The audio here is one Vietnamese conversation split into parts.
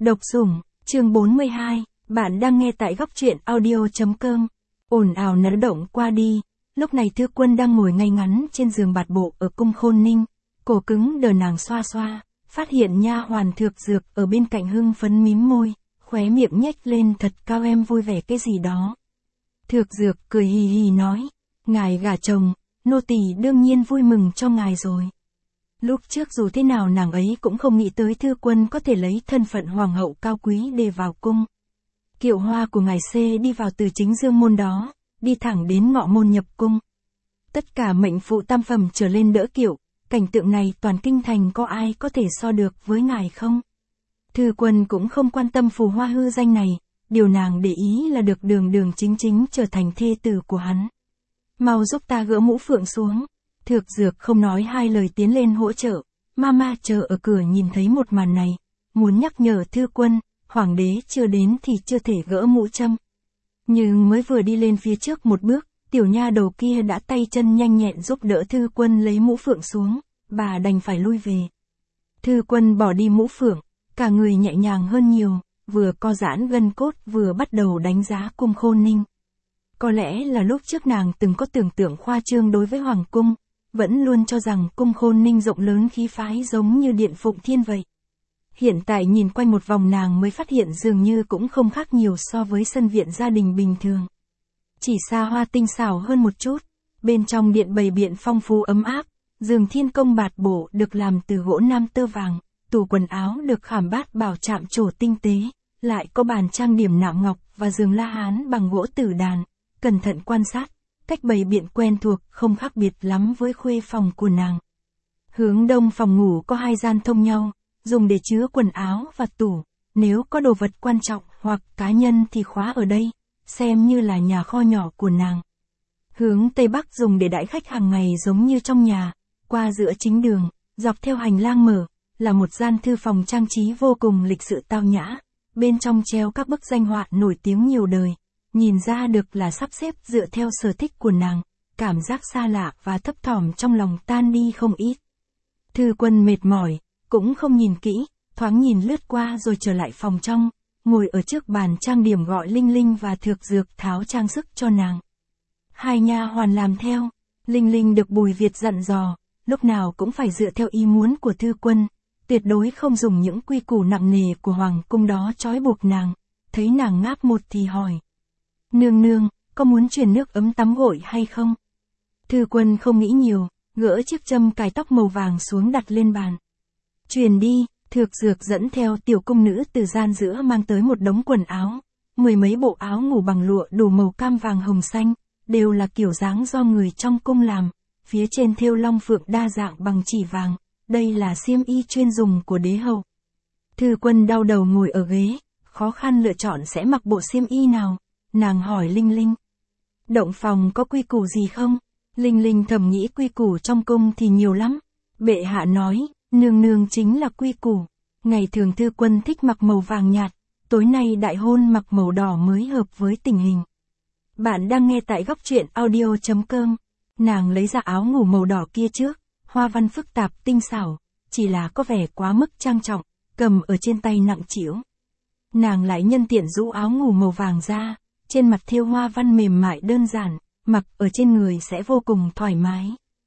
Độc Sủng, chương 42, bạn đang nghe tại góc truyện audio.com. Ồn ào náo động qua đi, lúc này Thư Quân đang ngồi ngay ngắn trên giường bạt bộ ở cung Khôn Ninh, cổ cứng đờ nàng xoa xoa, phát hiện nha hoàn Thược Dược ở bên cạnh hưng phấn mím môi, khóe miệng nhếch lên thật cao, em vui vẻ cái gì đó. Thược Dược cười hì hì nói, ngài gả chồng, nô tỳ đương nhiên vui mừng cho ngài rồi. Lúc trước dù thế nào nàng ấy cũng không nghĩ tới Thư Quân có thể lấy thân phận hoàng hậu cao quý để vào cung. Kiệu hoa của ngài C đi vào từ chính dương môn đó, đi thẳng đến ngọ môn nhập cung. Tất cả mệnh phụ tam phẩm trở lên đỡ kiệu, cảnh tượng này toàn kinh thành có ai có thể so được với ngài không? Thư Quân cũng không quan tâm phù hoa hư danh này, điều nàng để ý là được đường đường chính chính trở thành thê tử của hắn. Mau giúp ta gỡ mũ phượng xuống. Thược Dược không nói hai lời tiến lên hỗ trợ, Mama chờ ở cửa nhìn thấy một màn này, muốn nhắc nhở Thư Quân, hoàng đế chưa đến thì chưa thể gỡ mũ châm. Nhưng mới vừa đi lên phía trước một bước, tiểu nha đầu kia đã tay chân nhanh nhẹn giúp đỡ Thư Quân lấy mũ phượng xuống, bà đành phải lui về. Thư Quân bỏ đi mũ phượng, cả người nhẹ nhàng hơn nhiều, vừa co giãn gân cốt vừa bắt đầu đánh giá cung Khôn Ninh. Có lẽ là lúc trước nàng từng có tưởng tượng khoa trương đối với hoàng cung, vẫn luôn cho rằng cung Khôn Ninh rộng lớn khí phái giống như điện Phụng Thiên vậy. Hiện tại nhìn quanh một vòng nàng mới phát hiện dường như cũng không khác nhiều so với sân viện gia đình bình thường. Chỉ xa hoa tinh xảo hơn một chút, bên trong điện bày biện phong phú ấm áp, giường thiên công bạt bổ được làm từ gỗ nam tơ vàng, tủ quần áo được khảm bát bảo chạm trổ tinh tế, lại có bàn trang điểm nạm ngọc và giường la hán bằng gỗ tử đàn, cẩn thận quan sát. Cách bày biện quen thuộc không khác biệt lắm với khuê phòng của nàng. Hướng đông phòng ngủ có hai gian thông nhau, dùng để chứa quần áo và tủ, nếu có đồ vật quan trọng hoặc cá nhân thì khóa ở đây, xem như là nhà kho nhỏ của nàng. Hướng tây bắc dùng để đãi khách hàng ngày giống như trong nhà, qua giữa chính đường, dọc theo hành lang mở, là một gian thư phòng trang trí vô cùng lịch sự tao nhã, bên trong treo các bức danh họa nổi tiếng nhiều đời. Nhìn ra được là sắp xếp dựa theo sở thích của nàng, cảm giác xa lạ và thấp thỏm trong lòng tan đi không ít. Thư Quân mệt mỏi, cũng không nhìn kỹ, thoáng nhìn lướt qua rồi trở lại phòng trong, ngồi ở trước bàn trang điểm gọi Linh Linh và Thược Dược tháo trang sức cho nàng. Hai nha hoàn làm theo, Linh Linh được Bùi Việt dặn dò, lúc nào cũng phải dựa theo ý muốn của Thư Quân, tuyệt đối không dùng những quy củ nặng nề của hoàng cung đó trói buộc nàng. Thấy nàng ngáp một thì hỏi. Nương nương, có muốn truyền nước ấm tắm gội hay không? Thư Quân không nghĩ nhiều, gỡ chiếc châm cài tóc màu vàng xuống đặt lên bàn. Truyền đi, Thược Dược dẫn theo tiểu cung nữ từ gian giữa mang tới một đống quần áo, mười mấy bộ áo ngủ bằng lụa đủ màu cam vàng hồng xanh, đều là kiểu dáng do người trong cung làm, phía trên thêu long phượng đa dạng bằng chỉ vàng, đây là xiêm y chuyên dùng của đế hậu. Thư Quân đau đầu ngồi ở ghế, khó khăn lựa chọn sẽ mặc bộ xiêm y nào. Nàng hỏi Linh Linh. Động phòng có quy củ gì không? Linh Linh thầm nghĩ quy củ trong cung thì nhiều lắm. Bệ hạ nói, nương nương chính là quy củ. Ngày thường Thư Quân thích mặc màu vàng nhạt, tối nay đại hôn mặc màu đỏ mới hợp với tình hình. Bạn đang nghe tại góc truyện audio.com. Nàng lấy ra áo ngủ màu đỏ kia trước, hoa văn phức tạp tinh xảo, chỉ là có vẻ quá mức trang trọng, cầm ở trên tay nặng trĩu. Nàng lại nhân tiện rũ áo ngủ màu vàng ra. Trên mặt thêu hoa văn mềm mại đơn giản, mặc ở trên người sẽ vô cùng thoải mái.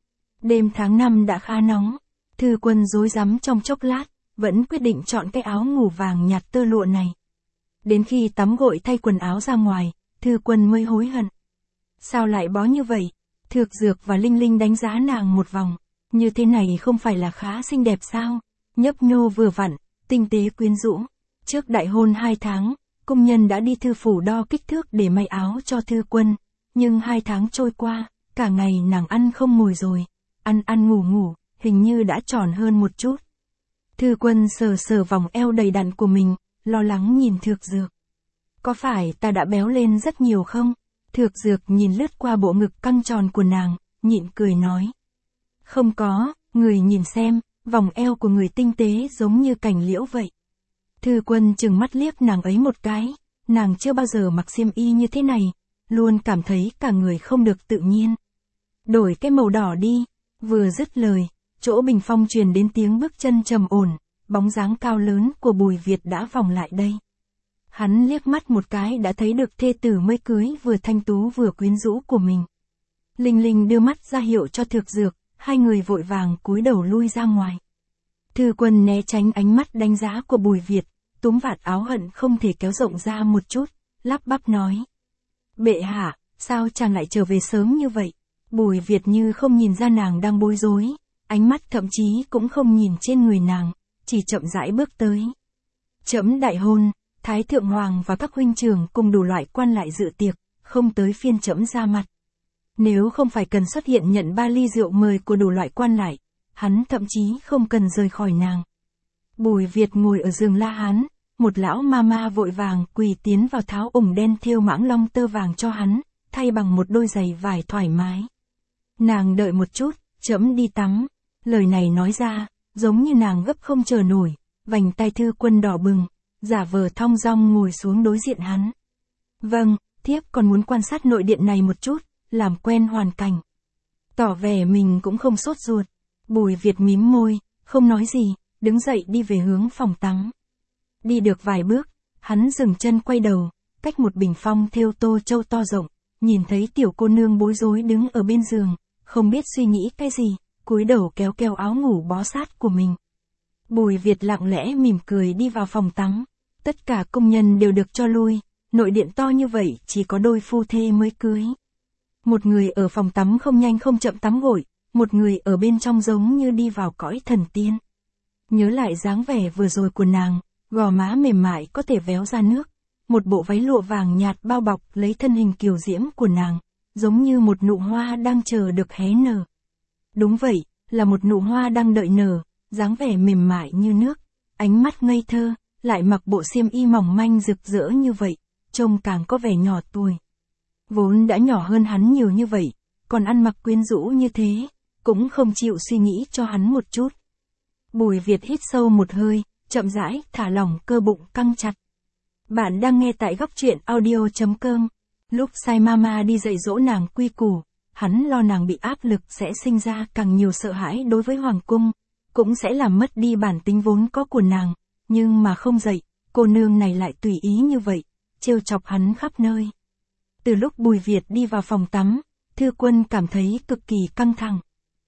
Đêm tháng 5 đã khá nóng, Thư Quân rối rắm trong chốc lát, vẫn quyết định chọn cái áo ngủ vàng nhạt tơ lụa này. Đến khi tắm gội thay quần áo ra ngoài, Thư Quân mới hối hận. Sao lại bó như vậy? Thược Dược và Linh Linh đánh giá nàng một vòng, như thế này không phải là khá xinh đẹp sao? Nhấp nhô vừa vặn, tinh tế quyến rũ. Trước đại hôn 2 tháng, công nhân đã đi thư phủ đo kích thước để may áo cho Thư Quân, nhưng 2 tháng trôi qua, cả ngày nàng ăn không ngồi rồi, ăn ngủ ngủ, hình như đã tròn hơn một chút. Thư Quân sờ sờ vòng eo đầy đặn của mình, lo lắng nhìn Thược Dược. Có phải ta đã béo lên rất nhiều không? Thược Dược nhìn lướt qua bộ ngực căng tròn của nàng, nhịn cười nói. Không có, người nhìn xem, vòng eo của người tinh tế giống như cành liễu vậy. Thư Quân chừng mắt liếc nàng ấy một cái, nàng chưa bao giờ mặc xiêm y như thế này, luôn cảm thấy cả người không được tự nhiên. Đổi cái màu đỏ đi, vừa dứt lời, chỗ bình phong truyền đến tiếng bước chân trầm ổn, bóng dáng cao lớn của Bùi Việt đã vòng lại đây. Hắn liếc mắt một cái đã thấy được thê tử mới cưới vừa thanh tú vừa quyến rũ của mình. Linh Linh đưa mắt ra hiệu cho Thược Dược, hai người vội vàng cúi đầu lui ra ngoài. Thư Quân né tránh ánh mắt đánh giá của Bùi Việt, túm vạt áo hận không thể kéo rộng ra một chút, lắp bắp nói. Bệ hạ, sao chàng lại trở về sớm như vậy? Bùi Việt như không nhìn ra nàng đang bối rối, ánh mắt thậm chí cũng không nhìn trên người nàng, chỉ chậm rãi bước tới. Trẫm đại hôn, Thái Thượng Hoàng và các huynh trưởng cùng đủ loại quan lại dự tiệc, không tới phiên trẫm ra mặt. Nếu không phải cần xuất hiện nhận 3 ly rượu mời của đủ loại quan lại, hắn thậm chí không cần rời khỏi nàng. Bùi Việt ngồi ở giường La Hán, một lão ma vội vàng quỳ tiến vào tháo ủng đen thêu mãng long tơ vàng cho hắn, thay bằng một đôi giày vải thoải mái. Nàng đợi một chút, trẫm đi tắm. Lời này nói ra, giống như nàng gấp không chờ nổi, vành tai Thư Quân đỏ bừng, giả vờ thong dong ngồi xuống đối diện hắn. Vâng, thiếp còn muốn quan sát nội điện này một chút, làm quen hoàn cảnh. Tỏ vẻ mình cũng không sốt ruột. Bùi Việt mím môi, không nói gì, đứng dậy đi về hướng phòng tắm. Đi được vài bước, hắn dừng chân quay đầu, cách một bình phong thêu tô châu to rộng, nhìn thấy tiểu cô nương bối rối đứng ở bên giường, không biết suy nghĩ cái gì, cúi đầu kéo áo ngủ bó sát của mình. Bùi Việt lặng lẽ mỉm cười đi vào phòng tắm, tất cả công nhân đều được cho lui, nội điện to như vậy chỉ có đôi phu thê mới cưới. Một người ở phòng tắm không nhanh không chậm tắm gội, một người ở bên trong giống như đi vào cõi thần tiên. Nhớ lại dáng vẻ vừa rồi của nàng, gò má mềm mại có thể véo ra nước, một bộ váy lụa vàng nhạt bao bọc lấy thân hình kiều diễm của nàng, giống như một nụ hoa đang chờ được hé nở. Đúng vậy, là một nụ hoa đang đợi nở, dáng vẻ mềm mại như nước, ánh mắt ngây thơ, lại mặc bộ xiêm y mỏng manh rực rỡ như vậy, trông càng có vẻ nhỏ tuổi. Vốn đã nhỏ hơn hắn nhiều như vậy, còn ăn mặc quyến rũ như thế, cũng không chịu suy nghĩ cho hắn một chút. Bùi Việt hít sâu một hơi, chậm rãi, thả lỏng cơ bụng căng chặt. Bạn đang nghe tại góc truyện audio.com. Lúc Sai Mama đi dạy dỗ nàng quy củ, hắn lo nàng bị áp lực sẽ sinh ra càng nhiều sợ hãi đối với hoàng cung, cũng sẽ làm mất đi bản tính vốn có của nàng, nhưng mà không dạy, cô nương này lại tùy ý như vậy, trêu chọc hắn khắp nơi. Từ lúc Bùi Việt đi vào phòng tắm, Thư Quân cảm thấy cực kỳ căng thẳng.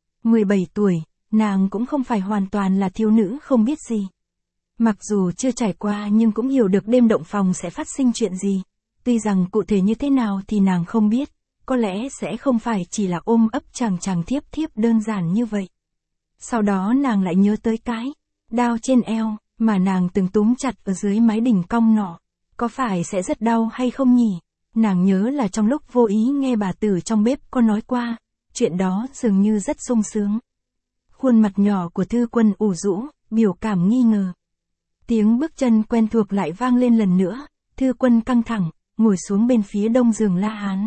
17 tuổi, nàng cũng không phải hoàn toàn là thiếu nữ không biết gì. Mặc dù chưa trải qua nhưng cũng hiểu được đêm động phòng sẽ phát sinh chuyện gì. Tuy rằng cụ thể như thế nào thì nàng không biết, có lẽ sẽ không phải chỉ là ôm ấp chàng thiếp đơn giản như vậy. Sau đó nàng lại nhớ tới cái đao trên eo mà nàng từng túm chặt ở dưới mái đình cong nọ. Có phải sẽ rất đau hay không nhỉ? Nàng nhớ là trong lúc vô ý nghe bà tử trong bếp có nói qua, chuyện đó dường như rất sung sướng. Khuôn mặt nhỏ của Thư Quân ủ rũ, biểu cảm nghi ngờ. Tiếng bước chân quen thuộc lại vang lên lần nữa, Thư Quân căng thẳng, ngồi xuống bên phía đông giường La Hán.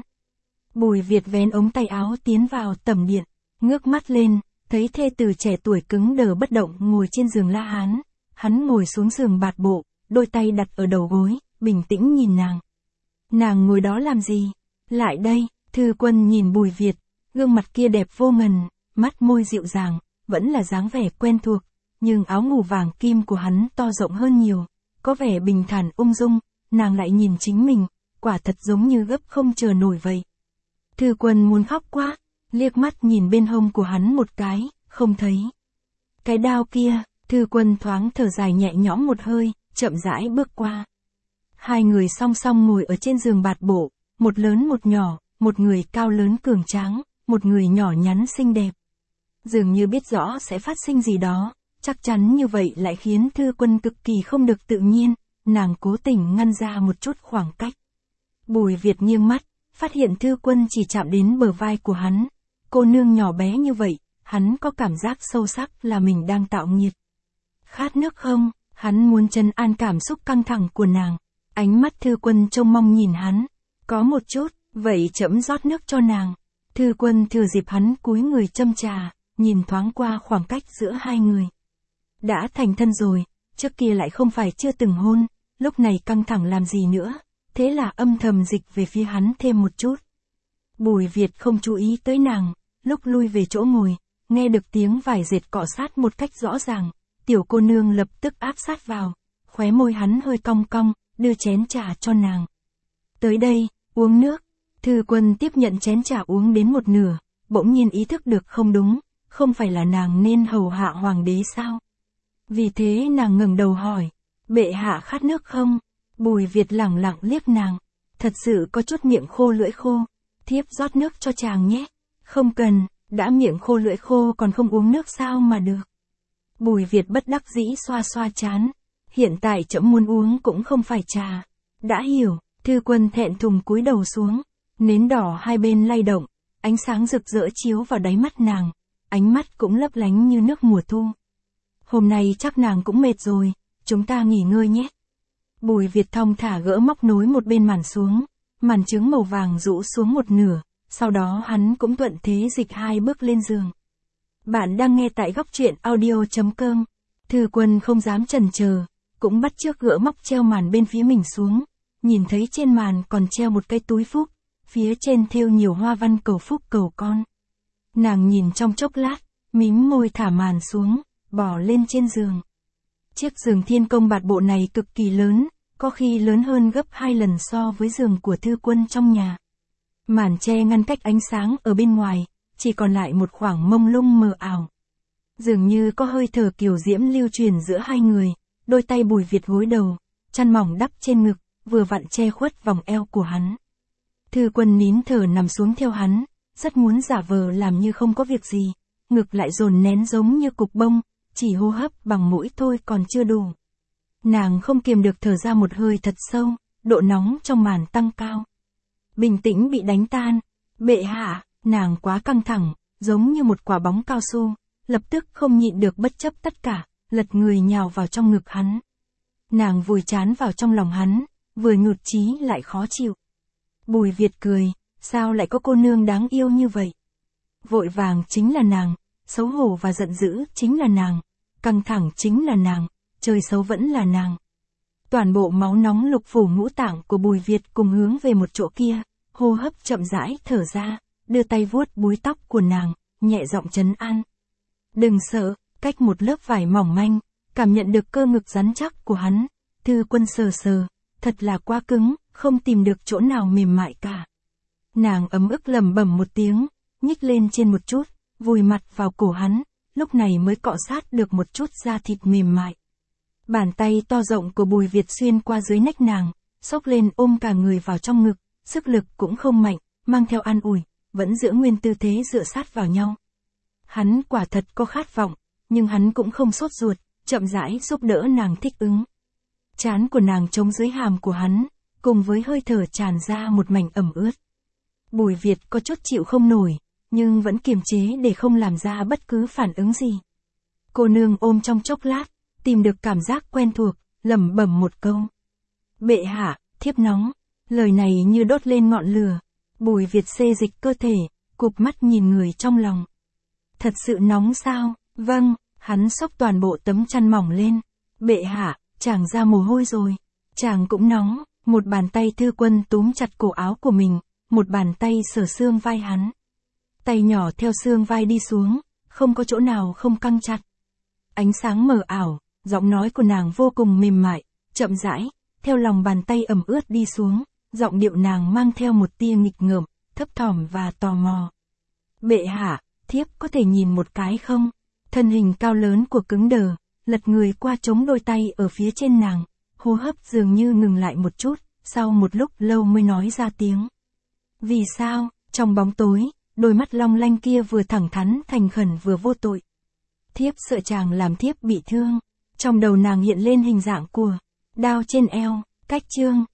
Bùi Việt vén ống tay áo tiến vào tầm điện, ngước mắt lên, thấy thê tử trẻ tuổi cứng đờ bất động ngồi trên giường La Hán. Hắn ngồi xuống giường bạt bộ, đôi tay đặt ở đầu gối, bình tĩnh nhìn nàng. Nàng ngồi đó làm gì? Lại đây, Thư Quân nhìn Bùi Việt, gương mặt kia đẹp vô ngần, mắt môi dịu dàng, vẫn là dáng vẻ quen thuộc, nhưng áo ngủ vàng kim của hắn to rộng hơn nhiều, có vẻ bình thản ung dung, nàng lại nhìn chính mình, quả thật giống như gấp không chờ nổi vậy. Thư Quân muốn khóc quá, liếc mắt nhìn bên hông của hắn một cái, không thấy. Cái đao kia, Thư Quân thoáng thở dài nhẹ nhõm một hơi, chậm rãi bước qua. Hai người song song ngồi ở trên giường bạt bộ, một lớn một nhỏ, một người cao lớn cường tráng, một người nhỏ nhắn xinh đẹp. Dường như biết rõ sẽ phát sinh gì đó, chắc chắn như vậy lại khiến Thư Quân cực kỳ không được tự nhiên, nàng cố tình ngăn ra một chút khoảng cách. Bùi Việt nghiêng mắt, phát hiện Thư Quân chỉ chạm đến bờ vai của hắn. Cô nương nhỏ bé như vậy, hắn có cảm giác sâu sắc là mình đang tạo nghiệt. Khát nước không? Hắn muốn trấn an cảm xúc căng thẳng của nàng. Ánh mắt Thư Quân trông mong nhìn hắn. Có một chút, vậy trẫm rót nước cho nàng. Thư Quân thừa dịp hắn cúi người châm trà, nhìn thoáng qua khoảng cách giữa hai người. Đã thành thân rồi, trước kia lại không phải chưa từng hôn, lúc này căng thẳng làm gì nữa, thế là âm thầm dịch về phía hắn thêm một chút. Bùi Việt không chú ý tới nàng, lúc lui về chỗ ngồi, nghe được tiếng vải dệt cọ sát một cách rõ ràng, tiểu cô nương lập tức áp sát vào, khóe môi hắn hơi cong cong, đưa chén trà cho nàng. Tới đây, uống nước. Thư Quân tiếp nhận chén trà uống đến một nửa, bỗng nhiên ý thức được không đúng, không phải là nàng nên hầu hạ hoàng đế sao? Vì thế nàng ngẩng đầu hỏi, bệ hạ khát nước không? Bùi Việt lẳng lặng liếc nàng, thật sự có chút miệng khô lưỡi khô, thiếp rót nước cho chàng nhé. Không cần, đã miệng khô lưỡi khô còn không uống nước sao mà được. Bùi Việt bất đắc dĩ xoa xoa trán, hiện tại trẫm muốn uống cũng không phải trà. Đã hiểu. Thư Quân thẹn thùng cúi đầu xuống, nến đỏ hai bên lay động, ánh sáng rực rỡ chiếu vào đáy mắt nàng, ánh mắt cũng lấp lánh như nước mùa thu. Hôm nay chắc nàng cũng mệt rồi, chúng ta nghỉ ngơi nhé. Bùi Việt thong thả gỡ móc nối một bên màn xuống, màn trướng màu vàng rũ xuống một nửa, sau đó hắn cũng thuận thế dịch 2 bước lên giường. Bạn đang nghe tại góc truyện audio.com. Thư Quân không dám chần chờ, cũng bắt chước gỡ móc treo màn bên phía mình xuống. Nhìn thấy trên màn còn treo một cái túi phúc, phía trên thêu nhiều hoa văn cầu phúc cầu con. Nàng nhìn trong chốc lát, mím môi thả màn xuống, bỏ lên trên giường. Chiếc giường thiên công bạt bộ này cực kỳ lớn, có khi lớn hơn gấp 2 lần so với giường của Thư Quân trong nhà. Màn che ngăn cách ánh sáng ở bên ngoài, chỉ còn lại một khoảng mông lung mờ ảo. Dường như có hơi thở kiều diễm lưu truyền giữa hai người, đôi tay Bùi Việt gối đầu, chăn mỏng đắp trên ngực, vừa vặn che khuất vòng eo của hắn. Thư Quân nín thở nằm xuống theo hắn, rất muốn giả vờ làm như không có việc gì, ngực lại dồn nén giống như cục bông, chỉ hô hấp bằng mũi thôi còn chưa đủ. Nàng không kiềm được thở ra một hơi thật sâu, độ nóng trong màn tăng cao. Bình tĩnh bị đánh tan, bệ hạ, nàng quá căng thẳng, giống như một quả bóng cao su, lập tức không nhịn được bất chấp tất cả, lật người nhào vào trong ngực hắn. Nàng vùi trán vào trong lòng hắn, vừa nhụt chí lại khó chịu. Bùi Việt cười, sao lại có cô nương đáng yêu như vậy? Vội vàng chính là nàng, xấu hổ và giận dữ chính là nàng, căng thẳng chính là nàng, chơi xấu vẫn là nàng. Toàn bộ máu nóng lục phủ ngũ tạng của Bùi Việt cùng hướng về một chỗ kia, hô hấp chậm rãi thở ra, đưa tay vuốt búi tóc của nàng, nhẹ giọng trấn an. Đừng sợ, cách một lớp vải mỏng manh, cảm nhận được cơ ngực rắn chắc của hắn, Thư Quân sờ sờ, thật là quá cứng, không tìm được chỗ nào mềm mại cả. Nàng ấm ức lẩm bẩm một tiếng, nhích lên trên một chút, vùi mặt vào cổ hắn, lúc này mới cọ sát được một chút da thịt mềm mại. Bàn tay to rộng của Bùi Việt xuyên qua dưới nách nàng, xốc lên ôm cả người vào trong ngực, sức lực cũng không mạnh, mang theo an ủi, vẫn giữ nguyên tư thế dựa sát vào nhau. Hắn quả thật có khát vọng, nhưng hắn cũng không sốt ruột, chậm rãi giúp đỡ nàng thích ứng. Trán của nàng chống dưới hàm của hắn, cùng với hơi thở tràn ra một mảnh ẩm ướt. Bùi Việt có chút chịu không nổi, nhưng vẫn kiềm chế để không làm ra bất cứ phản ứng gì. Cô nương ôm trong chốc lát, tìm được cảm giác quen thuộc, lẩm bẩm một câu. Bệ hạ, thiếp nóng. Lời này như đốt lên ngọn lửa. Bùi Việt xê dịch cơ thể, cụp mắt nhìn người trong lòng. Thật sự nóng sao? Vâng, hắn xốc toàn bộ tấm chăn mỏng lên. Bệ hạ, chàng ra mồ hôi rồi. Chàng cũng nóng. Một bàn tay Thư Quân túm chặt cổ áo của mình, một bàn tay sờ xương vai hắn. Tay nhỏ theo xương vai đi xuống, không có chỗ nào không căng chặt. Ánh sáng mờ ảo, giọng nói của nàng vô cùng mềm mại, chậm rãi, theo lòng bàn tay ẩm ướt đi xuống, giọng điệu nàng mang theo một tia nghịch ngợm, thấp thỏm và tò mò. Bệ hạ, thiếp có thể nhìn một cái không? Thân hình cao lớn của cứng đờ, lật người qua chống đôi tay ở phía trên nàng, hô hấp dường như ngừng lại một chút, sau một lúc lâu mới nói ra tiếng. Vì sao? Trong bóng tối, đôi mắt long lanh kia vừa thẳng thắn thành khẩn vừa vô tội. Thiếp sợ chàng làm thiếp bị thương. Trong đầu nàng hiện lên hình dạng của đao trên eo, cách chương.